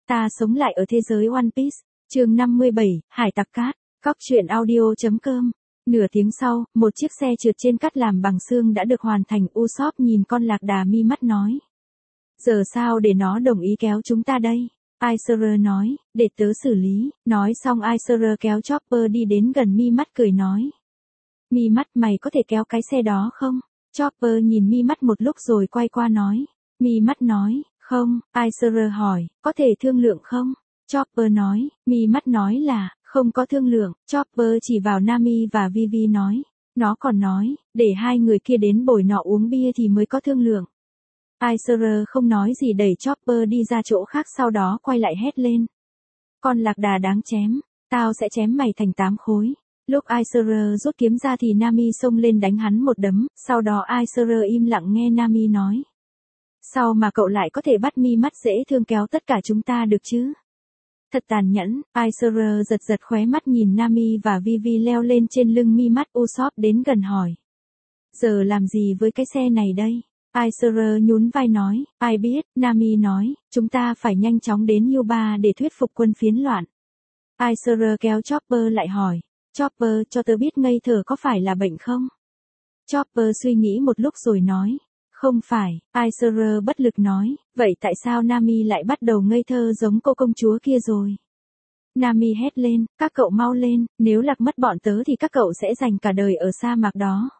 Ta sống lại ở thế giới One Piece, chương 57, Hải tặc cát, Cóc truyện audio.com. Nửa tiếng sau, một chiếc xe trượt trên cát làm bằng xương đã được hoàn thành. Usopp nhìn con lạc đà mi mắt nói. Giờ sao để nó đồng ý kéo chúng ta đây? Aiser nói, để tớ xử lý. Nói xong Aiser kéo Chopper đi đến gần mi mắt cười nói. Mi mắt mày có thể kéo cái xe đó không? Chopper nhìn mi mắt một lúc rồi quay qua nói. Mi mắt nói, không. Aiser hỏi, có thể thương lượng không? Chopper nói, mi mắt nói là, không có thương lượng. Chopper chỉ vào Nami và Vivi nói. Nó còn nói, để hai người kia đến bồi nọ uống bia thì mới có thương lượng. Aiser không nói gì đẩy Chopper đi ra chỗ khác, sau đó quay lại hét lên. Con lạc đà đáng chém, tao sẽ chém mày thành 8 khối. Lúc Aiser rút kiếm ra thì Nami xông lên đánh hắn một đấm, sau đó Aiser im lặng nghe Nami nói. Sao mà cậu lại có thể bắt mi mắt dễ thương kéo tất cả chúng ta được chứ? Thật tàn nhẫn. Aiser giật giật khóe mắt nhìn Nami và Vivi leo lên trên lưng mi mắt. Usopp đến gần hỏi. Giờ làm gì với cái xe này đây? Aiser nhún vai nói, ai biết. Nami nói, chúng ta phải nhanh chóng đến Yuba để thuyết phục quân phiến loạn. Aiser kéo Chopper lại hỏi, Chopper cho tớ biết ngây thơ có phải là bệnh không? Chopper suy nghĩ một lúc rồi nói, không phải. Aiser bất lực nói, vậy tại sao Nami lại bắt đầu ngây thơ giống cô công chúa kia rồi? Nami hét lên, các cậu mau lên, nếu lạc mất bọn tớ thì các cậu sẽ dành cả đời ở sa mạc đó.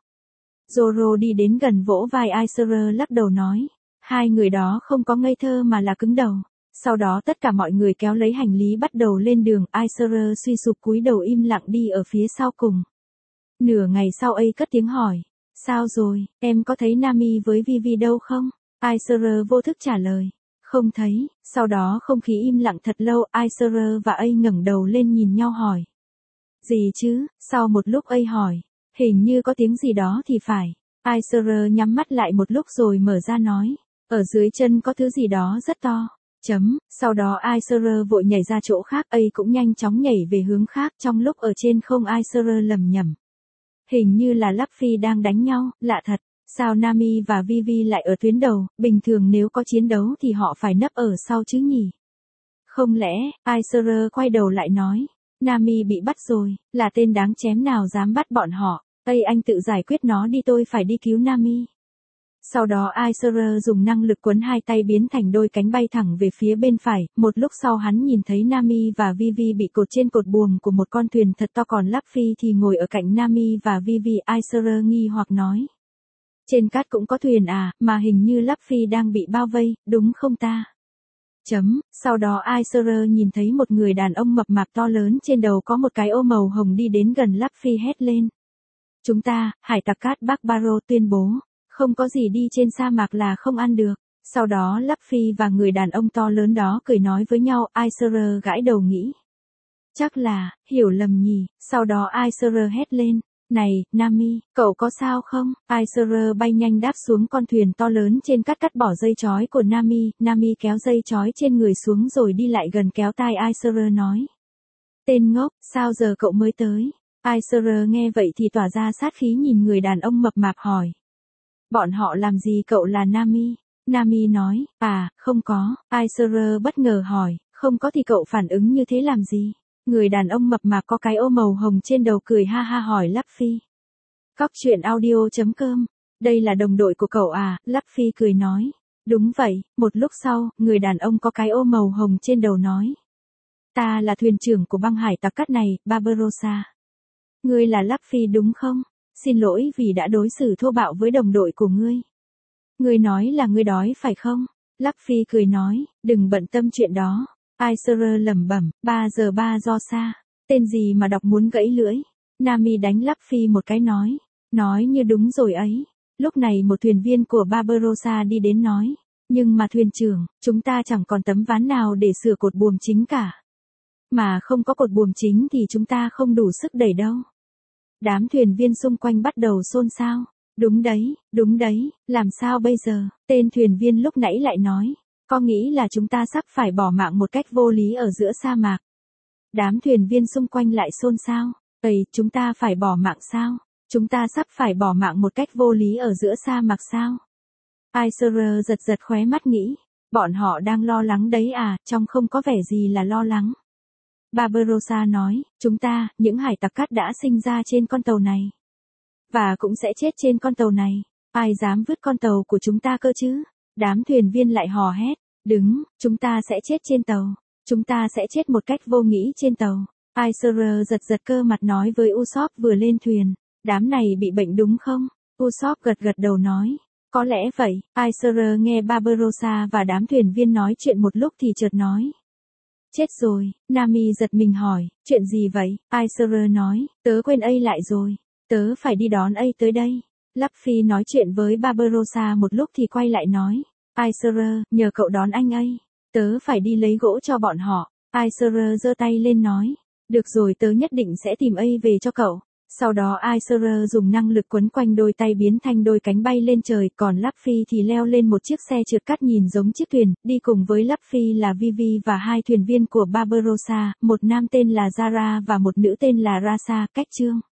Zoro đi đến gần vỗ vai Aiser lắc đầu nói, hai người đó không có ngây thơ mà là cứng đầu. Sau đó tất cả mọi người kéo lấy hành lý bắt đầu lên đường. Aiser suy sụp cúi đầu im lặng đi ở phía sau cùng. Nửa ngày sau ấy cất tiếng hỏi, sao rồi, em có thấy Nami với Vivi đâu không? Aiser vô thức trả lời, không thấy. Sau đó không khí im lặng thật lâu. Aiser và A ngẩng đầu lên nhìn nhau hỏi. Gì chứ? Sau một lúc A hỏi, hình như có tiếng gì đó thì phải. Aiser nhắm mắt lại một lúc rồi mở ra nói, ở dưới chân có thứ gì đó rất to. Sau đó Aiser vội nhảy ra chỗ khác. A cũng nhanh chóng nhảy về hướng khác. Trong lúc ở trên không Aiser lẩm nhẩm. Hình như là Luffy đang đánh nhau, lạ thật. Sao Nami và Vivi lại ở tuyến đầu, bình thường nếu có chiến đấu thì họ phải nấp ở sau chứ nhỉ? Không lẽ, Aiser quay đầu lại nói, Nami bị bắt rồi, là tên đáng chém nào dám bắt bọn họ, anh tự giải quyết nó đi, tôi phải đi cứu Nami. Sau đó Aiser dùng năng lực quấn hai tay biến thành đôi cánh bay thẳng về phía bên phải. Một lúc sau hắn nhìn thấy Nami và Vivi bị cột trên cột buồm của một con thuyền thật to, còn Luffy thì ngồi ở cạnh Nami và Vivi. Aiser nghi hoặc nói. Trên cát cũng có thuyền à, mà hình như Luffy đang bị bao vây, đúng không ta? Sau đó Aiser nhìn thấy một người đàn ông mập mạp to lớn, trên đầu có một cái ô màu hồng đi đến gần Luffy hét lên. Chúng ta, hải tặc cát Barbaro tuyên bố. Không có gì đi trên sa mạc là không ăn được. Sau đó Luffy và người đàn ông to lớn đó cười nói với nhau. Aiser gãi đầu nghĩ. Chắc là, hiểu lầm nhỉ. Sau đó Aiser hét lên. Này, Nami, cậu có sao không? Aiser bay nhanh đáp xuống con thuyền to lớn trên cát, cắt bỏ dây chói của Nami. Nami kéo dây chói trên người xuống rồi đi lại gần kéo tai Aiser nói. Tên ngốc, sao giờ cậu mới tới? Aiser nghe vậy thì tỏa ra sát khí nhìn người đàn ông mập mạp hỏi. Bọn họ làm gì cậu là Nami? Nami nói, không có. Aiser bất ngờ hỏi, không có thì cậu phản ứng như thế làm gì? Người đàn ông mập mạp có cái ô màu hồng trên đầu cười ha ha hỏi Luffy. Cóc truyện audio.com. Đây là đồng đội của cậu à? Luffy cười nói. Đúng vậy. Một lúc sau, người đàn ông có cái ô màu hồng trên đầu nói. Ta là thuyền trưởng của băng hải tặc cát này, Barbarossa. Ngươi là Luffy đúng không? Xin lỗi vì đã đối xử thô bạo với đồng đội của ngươi. Ngươi nói là ngươi đói phải không? Luffy cười nói, đừng bận tâm chuyện đó. Aiser lẩm bẩm, 3 giờ 3 do xa. Tên gì mà đọc muốn gãy lưỡi. Nami đánh Luffy một cái nói như đúng rồi ấy. Lúc này một thuyền viên của Barbarossa đi đến nói. Nhưng mà thuyền trưởng, chúng ta chẳng còn tấm ván nào để sửa cột buồm chính cả. Mà không có cột buồm chính thì chúng ta không đủ sức đẩy đâu. Đám thuyền viên xung quanh bắt đầu xôn xao. Đúng đấy, làm sao bây giờ? Tên thuyền viên lúc nãy lại nói. Có nghĩ là chúng ta sắp phải bỏ mạng một cách vô lý ở giữa sa mạc. Đám thuyền viên xung quanh lại xôn xao. Chúng ta phải bỏ mạng sao? Chúng ta sắp phải bỏ mạng một cách vô lý ở giữa sa mạc sao? Aiser giật giật khóe mắt nghĩ. Bọn họ đang lo lắng đấy à, trông không có vẻ gì là lo lắng. Barbarossa nói, chúng ta, những hải tặc cát đã sinh ra trên con tàu này. Và cũng sẽ chết trên con tàu này. Ai dám vứt con tàu của chúng ta cơ chứ? Đám thuyền viên lại hò hét. Đứng, chúng ta sẽ chết trên tàu. Chúng ta sẽ chết một cách vô nghĩ trên tàu. Aesir giật giật cơ mặt nói với Usopp vừa lên thuyền. Đám này bị bệnh đúng không? Usopp gật gật đầu nói. Có lẽ vậy. Aesir nghe Barbarossa và đám thuyền viên nói chuyện một lúc thì chợt nói. Chết rồi. Nami giật mình hỏi. Chuyện gì vậy? Aesir nói. Tớ quên A lại rồi. Tớ phải đi đón A tới đây. Luffy nói chuyện với Barbarossa một lúc thì quay lại nói. Aesir, nhờ cậu đón anh A. Tớ phải đi lấy gỗ cho bọn họ. Aesir giơ tay lên nói. Được rồi, tớ nhất định sẽ tìm A về cho cậu. Sau đó Aesir dùng năng lực quấn quanh đôi tay biến thành đôi cánh bay lên trời, còn Luffy thì leo lên một chiếc xe trượt cát nhìn giống chiếc thuyền, đi cùng với Luffy là Vivi và hai thuyền viên của Barbarossa, một nam tên là Zara và một nữ tên là Rasa. Cách chương